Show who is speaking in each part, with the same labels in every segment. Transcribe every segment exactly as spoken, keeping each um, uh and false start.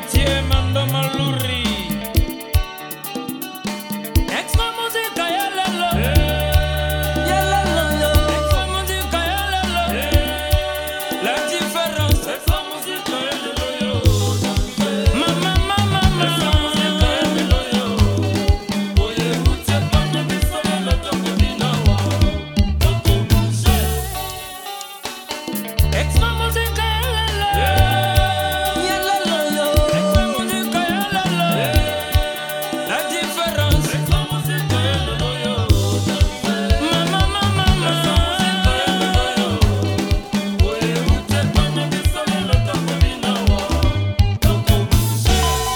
Speaker 1: Entier Mando Maluri. Extra musique yalelo. Yalelo. Extra musique yalelo. La différence. Extra musique yalelo. Mama mama mama. Extra musique yalelo. Oye uche pano bisole la tongo dinawa. Toko bouge. Extra musique yalelo. Yalelo. Extra musique yalelo. La différence. Extra musique yalelo. Mama mama mama. Oye uche pano bisole la tongo dinawa. Toko bouge.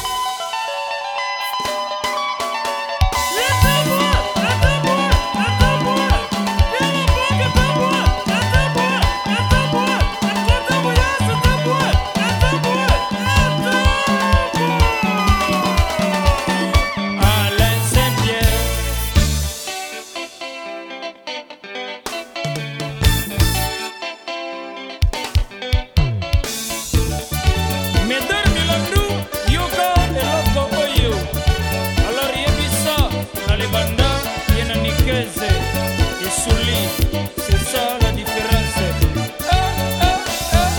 Speaker 1: Alain Saint-Pierre. Médard Milandou, Yoka eloko oyo. Alors yebisa na libanda yena nikeze esuli. C'est ça la différence. Ah, ah, ah.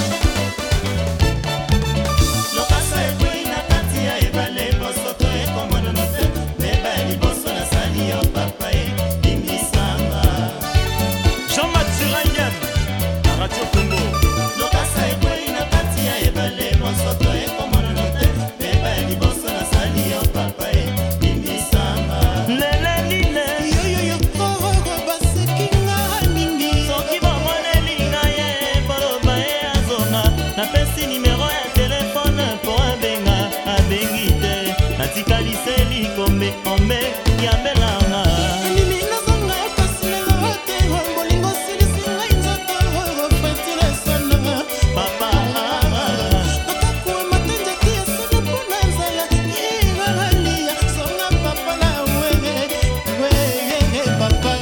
Speaker 2: lokasa ekwei na kati ya ebale bosoto ekomona note beba liboso na sali yo papa e bimisanga
Speaker 3: Jean-Mathieu Ryan, Radio Congo.
Speaker 2: lokasa ekwei na kati ya ebale bosoto ekomona note beba liboso na sali yo papa e bimisanga
Speaker 3: Lele lile,
Speaker 2: yoyoyo koro basekinga mingi
Speaker 3: soki bamonelinga ye baloba ye azonga napesi nimero ya telefone mpo abenga abengi te natikalise likombe ombe ya mbelanga
Speaker 2: Mimi nazonga kasi nanga te bolingo silisi ngai nzoto fetile sana
Speaker 3: papa
Speaker 2: Nakakuwa matanja kia sana puna nzala Yevalia songa papa na wege Wege papa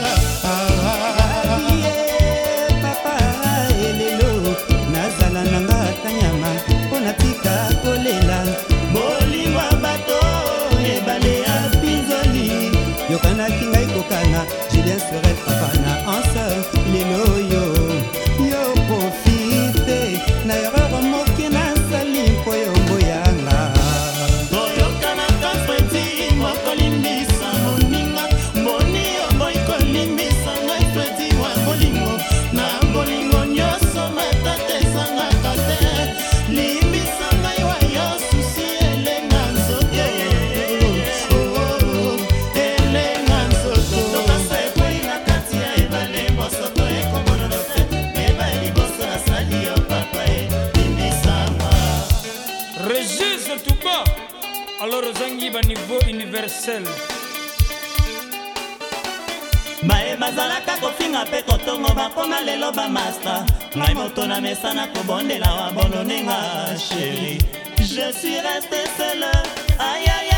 Speaker 4: Ye papa elelo nazala nanga kanyama mpona tika kolela
Speaker 3: bolimwa bato
Speaker 4: ebale ya pinzoli yokanaki ngai kokana Julien Sorel papa na anse lelo yo yo profite na erreur moke nasali mpo yo mboyanga
Speaker 2: Toyokanaka fredi mokolimbisa moninga Mboni omoi kolimbisa ngai fredi wa bolingo Na bolingo nyonso matata ezangaka te Limbisa ngai wa yo susi elenga nzoto Elenga nzoto Tokasa ekwei na kati ya ebale bosoto ekomona note Eba liboso na sali yo papa e limbisanga
Speaker 1: Régis Touba. Alors ozangi ba niveau universel.
Speaker 3: baye bazalaka kofinga mpe kotongo bakoma lelo bamasta ngai moto na mesa na kobondela wabononenga sheri je suis resté seul ayaya